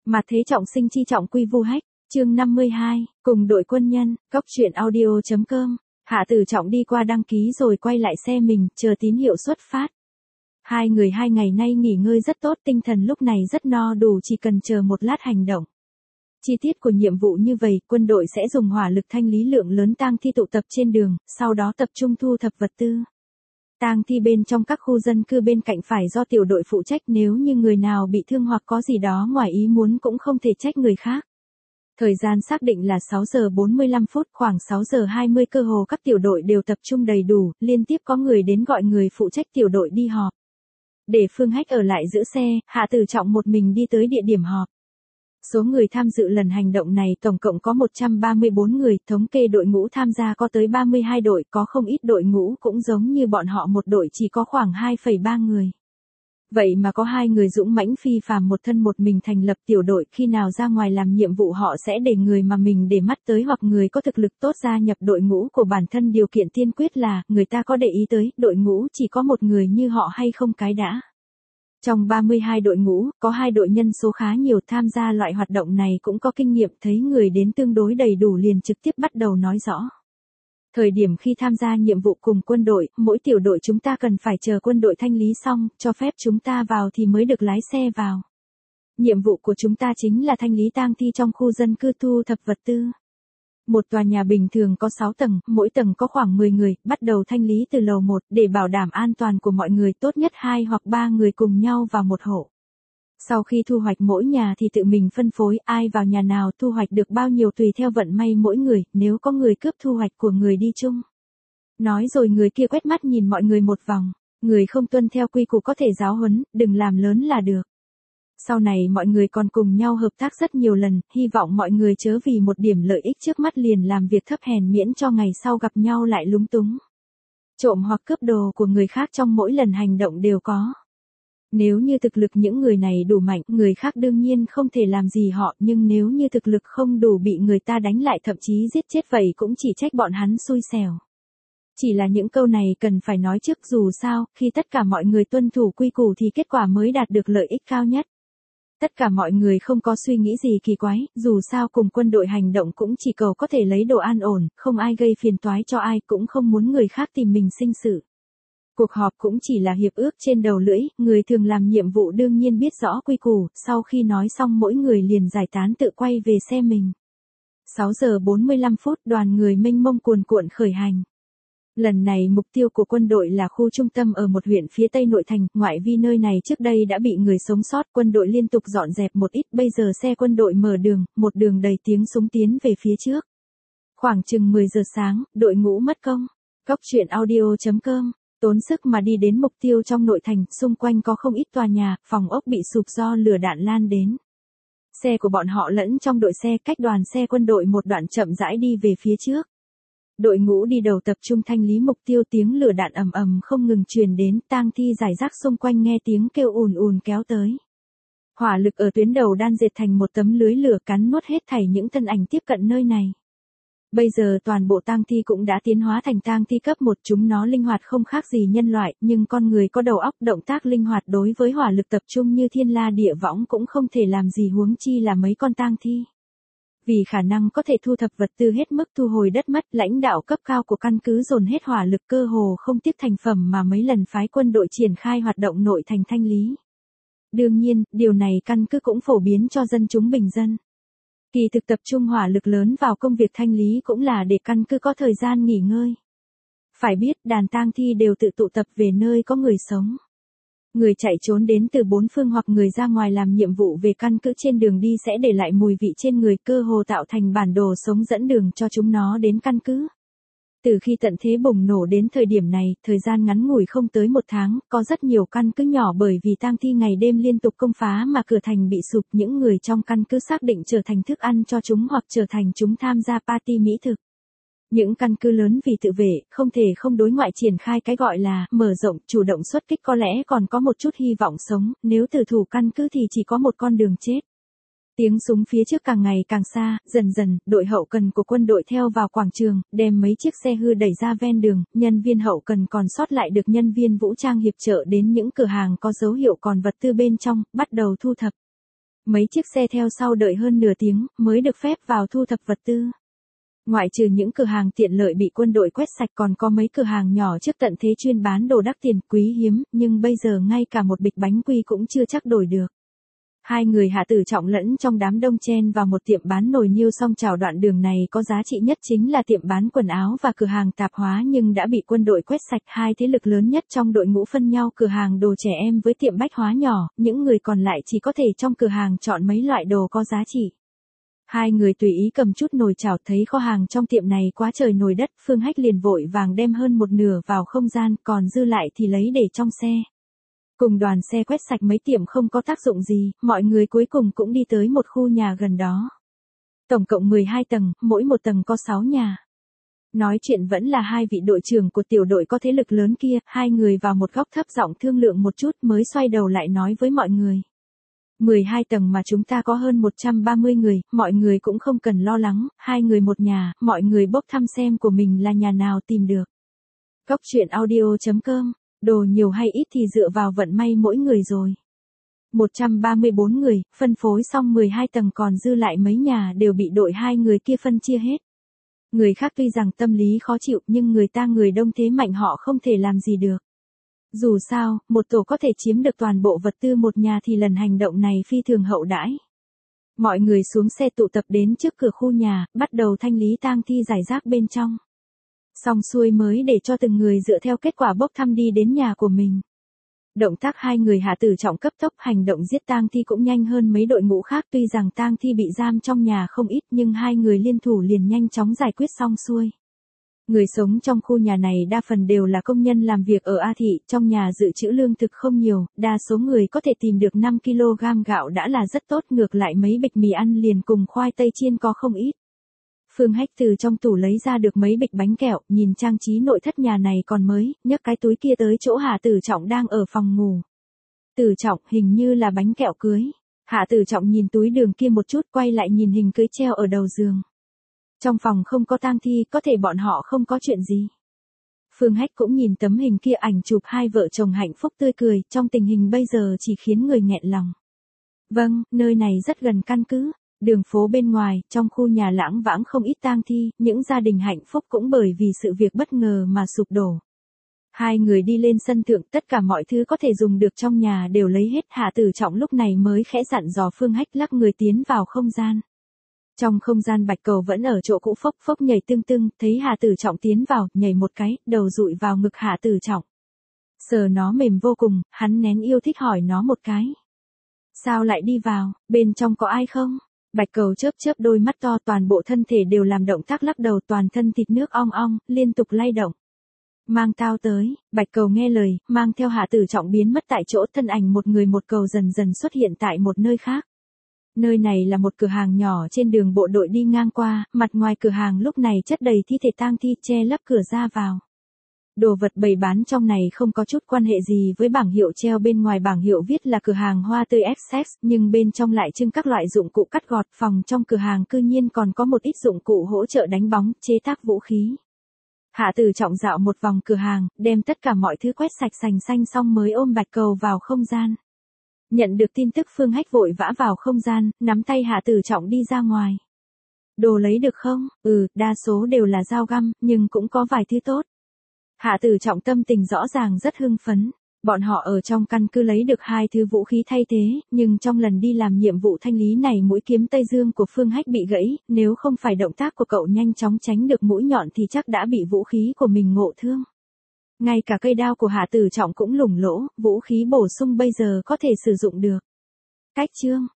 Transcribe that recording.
Mà thế trọng sinh chi trọng quy vu hách, chương 52, cùng đội quân nhân, góc truyện audio.com. Hạ Tử Trọng đi qua đăng ký rồi quay lại xe mình, chờ tín hiệu xuất phát. Hai người 2 ngày nay nghỉ ngơi rất tốt, tinh thần lúc này rất no đủ, chỉ cần chờ một lát hành động. Chi tiết của nhiệm vụ như vậy, quân đội sẽ dùng hỏa lực thanh lý lượng lớn tang thi tụ tập trên đường, sau đó tập trung thu thập vật tư. Tang thi bên trong các khu dân cư bên cạnh phải do tiểu đội phụ trách, nếu như người nào bị thương hoặc có gì đó ngoài ý muốn cũng không thể trách người khác. Thời gian xác định là 6 giờ 45 phút, khoảng 6 giờ 20 cơ hồ các tiểu đội đều tập trung đầy đủ, liên tiếp có người đến gọi người phụ trách tiểu đội đi họp. Để Phương Hách ở lại giữ xe, Hạ Tử Trọng một mình đi tới địa điểm họp. Số người tham dự lần hành động này tổng cộng có 134 người, thống kê đội ngũ tham gia có tới 32 đội, có không ít đội ngũ cũng giống như bọn họ, một đội chỉ có khoảng 2,3 người. Vậy mà có 2 người dũng mãnh phi phàm một thân một mình thành lập tiểu đội, khi nào ra ngoài làm nhiệm vụ họ sẽ để người mà mình để mắt tới hoặc người có thực lực tốt gia nhập đội ngũ của bản thân, điều kiện tiên quyết là người ta có để ý tới đội ngũ chỉ có một người như họ hay không cái đã. Trong 32 đội ngũ, có 2 đội nhân số khá nhiều, tham gia loại hoạt động này cũng có kinh nghiệm, thấy người đến tương đối đầy đủ liền trực tiếp bắt đầu nói rõ. Thời điểm khi tham gia nhiệm vụ cùng quân đội, mỗi tiểu đội chúng ta cần phải chờ quân đội thanh lý xong, cho phép chúng ta vào thì mới được lái xe vào. Nhiệm vụ của chúng ta chính là thanh lý tang thi trong khu dân cư, thu thập vật tư. Một tòa nhà bình thường có 6 tầng, mỗi tầng có khoảng 10 người, bắt đầu thanh lý từ lầu 1, để bảo đảm an toàn của mọi người, tốt nhất 2 hoặc 3 người cùng nhau vào một hộ. Sau khi thu hoạch mỗi nhà thì tự mình phân phối, ai vào nhà nào thu hoạch được bao nhiêu tùy theo vận may mỗi người, nếu có người cướp thu hoạch của người đi chung. Nói rồi người kia quét mắt nhìn mọi người một vòng, người không tuân theo quy củ có thể giáo huấn, đừng làm lớn là được. Sau này mọi người còn cùng nhau hợp tác rất nhiều lần, hy vọng mọi người chớ vì một điểm lợi ích trước mắt liền làm việc thấp hèn, miễn cho ngày sau gặp nhau lại lúng túng. Trộm hoặc cướp đồ của người khác trong mỗi lần hành động đều có. Nếu như thực lực những người này đủ mạnh, người khác đương nhiên không thể làm gì họ, nhưng nếu như thực lực không đủ bị người ta đánh lại thậm chí giết chết, vậy cũng chỉ trách bọn hắn xui xẻo. Chỉ là những câu này cần phải nói trước, dù sao, khi tất cả mọi người tuân thủ quy củ thì kết quả mới đạt được lợi ích cao nhất. Tất cả mọi người không có suy nghĩ gì kỳ quái, dù sao cùng quân đội hành động cũng chỉ cầu có thể lấy đồ an ổn, không ai gây phiền toái cho ai, cũng không muốn người khác tìm mình sinh sự. Cuộc họp cũng chỉ là hiệp ước trên đầu lưỡi, người thường làm nhiệm vụ đương nhiên biết rõ quy củ, sau khi nói xong mỗi người liền giải tán tự quay về xe mình. 6 giờ 45 phút, đoàn người mênh mông cuồn cuộn khởi hành. Lần này mục tiêu của quân đội là khu trung tâm ở một huyện phía tây nội thành, ngoại vi nơi này trước đây đã bị người sống sót, quân đội liên tục dọn dẹp một ít, bây giờ xe quân đội mở đường, một đường đầy tiếng súng tiến về phía trước. Khoảng chừng 10 giờ sáng, đội ngũ mất công. Góc truyện audio.com. Tốn sức mà đi đến mục tiêu trong nội thành, xung quanh có không ít tòa nhà, phòng ốc bị sụp do lửa đạn lan đến. Xe của bọn họ lẫn trong đội xe, cách đoàn xe quân đội một đoạn chậm rãi đi về phía trước. Đội ngũ đi đầu tập trung thanh lý mục tiêu, tiếng lửa đạn ầm ầm không ngừng truyền đến, tang thi rải rác xung quanh nghe tiếng kêu ùn ùn kéo tới. Hỏa lực ở tuyến đầu đan dệt thành một tấm lưới lửa cắn nuốt hết thảy những thân ảnh tiếp cận nơi này. Bây giờ toàn bộ tang thi cũng đã tiến hóa thành tang thi cấp 1, chúng nó linh hoạt không khác gì nhân loại, nhưng con người có đầu óc, động tác linh hoạt, đối với hỏa lực tập trung như thiên la địa võng cũng không thể làm gì, huống chi là mấy con tang thi. Vì khả năng có thể thu thập vật tư hết mức thu hồi đất mất, lãnh đạo cấp cao của căn cứ dồn hết hỏa lực, cơ hồ không tiếc thành phẩm mà mấy lần phái quân đội triển khai hoạt động nội thành thanh lý. Đương nhiên, điều này căn cứ cũng phổ biến cho dân chúng bình dân. Kỳ thực tập trung hỏa lực lớn vào công việc thanh lý cũng là để căn cứ có thời gian nghỉ ngơi. Phải biết đàn tang thi đều tự tụ tập về nơi có người sống. Người chạy trốn đến từ 4 phương hoặc người ra ngoài làm nhiệm vụ về căn cứ trên đường đi sẽ để lại mùi vị trên người, cơ hồ tạo thành bản đồ sống dẫn đường cho chúng nó đến căn cứ. Từ khi tận thế bùng nổ đến thời điểm này, thời gian ngắn ngủi không tới 1 tháng, có rất nhiều căn cứ nhỏ bởi vì tang thi ngày đêm liên tục công phá mà cửa thành bị sụp, những người trong căn cứ xác định trở thành thức ăn cho chúng hoặc trở thành chúng tham gia party mỹ thực. Những căn cứ lớn vì tự vệ, không thể không đối ngoại triển khai cái gọi là mở rộng, chủ động xuất kích, có lẽ còn có một chút hy vọng sống, nếu tử thủ căn cứ thì chỉ có một con đường chết. Tiếng súng phía trước càng ngày càng xa, dần dần, đội hậu cần của quân đội theo vào quảng trường, đem mấy chiếc xe hư đẩy ra ven đường, nhân viên hậu cần còn sót lại được nhân viên vũ trang hiệp trợ đến những cửa hàng có dấu hiệu còn vật tư bên trong, bắt đầu thu thập. Mấy chiếc xe theo sau đợi hơn nửa tiếng, mới được phép vào thu thập vật tư. Ngoại trừ những cửa hàng tiện lợi bị quân đội quét sạch còn có mấy cửa hàng nhỏ trước tận thế chuyên bán đồ đắt tiền quý hiếm, nhưng bây giờ ngay cả một bịch bánh quy cũng chưa chắc đổi được. Hai người Hạ Tử Trọng lẫn trong đám đông chen vào một tiệm bán nồi niêu song chảo. Đoạn đường này có giá trị nhất chính là tiệm bán quần áo và cửa hàng tạp hóa nhưng đã bị quân đội quét sạch. Hai thế lực lớn nhất trong đội ngũ phân nhau cửa hàng đồ trẻ em với tiệm bách hóa nhỏ, những người còn lại chỉ có thể trong cửa hàng chọn mấy loại đồ có giá trị. Hai người tùy ý cầm chút nồi chảo, thấy kho hàng trong tiệm này quá trời nồi đất, Phương Hách liền vội vàng đem hơn một nửa vào không gian, còn dư lại thì lấy để trong xe. Cùng đoàn xe quét sạch mấy tiệm không có tác dụng gì, mọi người cuối cùng cũng đi tới một khu nhà gần đó. Tổng cộng 12 tầng, mỗi một tầng có 6 nhà. Nói chuyện vẫn là hai vị đội trưởng của tiểu đội có thế lực lớn kia, hai người vào một góc thấp giọng thương lượng một chút mới xoay đầu lại nói với mọi người. 12 tầng mà chúng ta có hơn 130 người, mọi người cũng không cần lo lắng, hai người một nhà, mọi người bốc thăm xem của mình là nhà nào tìm được. Góc truyện audio.com, đồ nhiều hay ít thì dựa vào vận may mỗi người rồi. 134 người, phân phối xong 12 tầng còn dư lại mấy nhà đều bị đội hai người kia phân chia hết. Người khác tuy rằng tâm lý khó chịu nhưng người ta người đông thế mạnh họ không thể làm gì được. Dù sao, một tổ có thể chiếm được toàn bộ vật tư một nhà thì lần hành động này phi thường hậu đãi. Mọi người xuống xe tụ tập đến trước cửa khu nhà, bắt đầu thanh lý tang thi rải rác bên trong. Xong xuôi mới để cho từng người dựa theo kết quả bốc thăm đi đến nhà của mình. Động tác hai người Hạ Tử Trọng cấp tốc, hành động giết tang thi cũng nhanh hơn mấy đội ngũ khác. Tuy rằng tang thi bị giam trong nhà không ít nhưng hai người liên thủ liền nhanh chóng giải quyết xong xuôi. Người sống trong khu nhà này đa phần đều là công nhân làm việc ở A thị, trong nhà dự trữ lương thực không nhiều, đa số người có thể tìm được 5 kg gạo đã là rất tốt, ngược lại mấy bịch mì ăn liền cùng khoai tây chiên có không ít. Phương Hách từ trong tủ lấy ra được mấy bịch bánh kẹo, nhìn trang trí nội thất nhà này còn mới, nhấc cái túi kia tới chỗ Hạ Tử Trọng đang ở phòng ngủ. Tử Trọng, hình như là bánh kẹo cưới. Hạ Tử Trọng nhìn túi đường kia một chút, quay lại nhìn hình cưới treo ở đầu giường. Trong phòng không có tang thi, có thể bọn họ không có chuyện gì. Phương Hách cũng nhìn tấm hình kia, ảnh chụp hai vợ chồng hạnh phúc tươi cười, trong tình hình bây giờ chỉ khiến người nghẹn lòng. Vâng, nơi này rất gần căn cứ. Đường phố bên ngoài, trong khu nhà lãng vãng không ít tang thi, những gia đình hạnh phúc cũng bởi vì sự việc bất ngờ mà sụp đổ. Hai người đi lên sân thượng, tất cả mọi thứ có thể dùng được trong nhà đều lấy hết. Hạ Tử Trọng lúc này mới khẽ dặn dò Phương Hách lắc người tiến vào không gian. Trong không gian bạch cầu vẫn ở chỗ cũ, phốc phốc nhảy tưng tưng, thấy Hạ Tử Trọng tiến vào, nhảy một cái, đầu dụi vào ngực Hạ Tử Trọng. Sờ nó mềm vô cùng, hắn nén yêu thích hỏi nó một cái. Sao lại đi vào, bên trong có ai không? Bạch cầu chớp chớp đôi mắt to, toàn bộ thân thể đều làm động tác lắc đầu, toàn thân thịt nước ong ong, liên tục lay động. Mang tao tới, bạch cầu nghe lời, mang theo Hạ Tử Trọng biến mất tại chỗ, thân ảnh một người một cầu dần dần xuất hiện tại một nơi khác. Nơi này là một cửa hàng nhỏ trên đường bộ đội đi ngang qua, mặt ngoài cửa hàng lúc này chất đầy thi thể tang thi che lấp cửa ra vào. Đồ vật bày bán trong này không có chút quan hệ gì với bảng hiệu treo bên ngoài, bảng hiệu viết là cửa hàng hoa tươi XX, nhưng bên trong lại trưng các loại dụng cụ cắt gọt. Phòng trong cửa hàng cư nhiên còn có một ít dụng cụ hỗ trợ đánh bóng, chế tác vũ khí. Hạ Tử Trọng dạo một vòng cửa hàng, đem tất cả mọi thứ quét sạch sành xanh xong mới ôm bạch cầu vào không gian. Nhận được tin tức, Phương Hách vội vã vào không gian, nắm tay Hạ Tử Trọng đi ra ngoài. Đồ lấy được không? Đa số đều là dao găm, nhưng cũng có vài thứ tốt. Hạ Tử Trọng tâm tình rõ ràng rất hưng phấn. Bọn họ ở trong căn cứ lấy được 2 thứ vũ khí thay thế, nhưng trong lần đi làm nhiệm vụ thanh lý này mũi kiếm Tây Dương của Phương Hách bị gãy, nếu không phải động tác của cậu nhanh chóng tránh được mũi nhọn thì chắc đã bị vũ khí của mình ngộ thương. Ngay cả cây đao của Hạ Tử Trọng cũng lủng lỗ, vũ khí bổ sung bây giờ có thể sử dụng được. Cách chương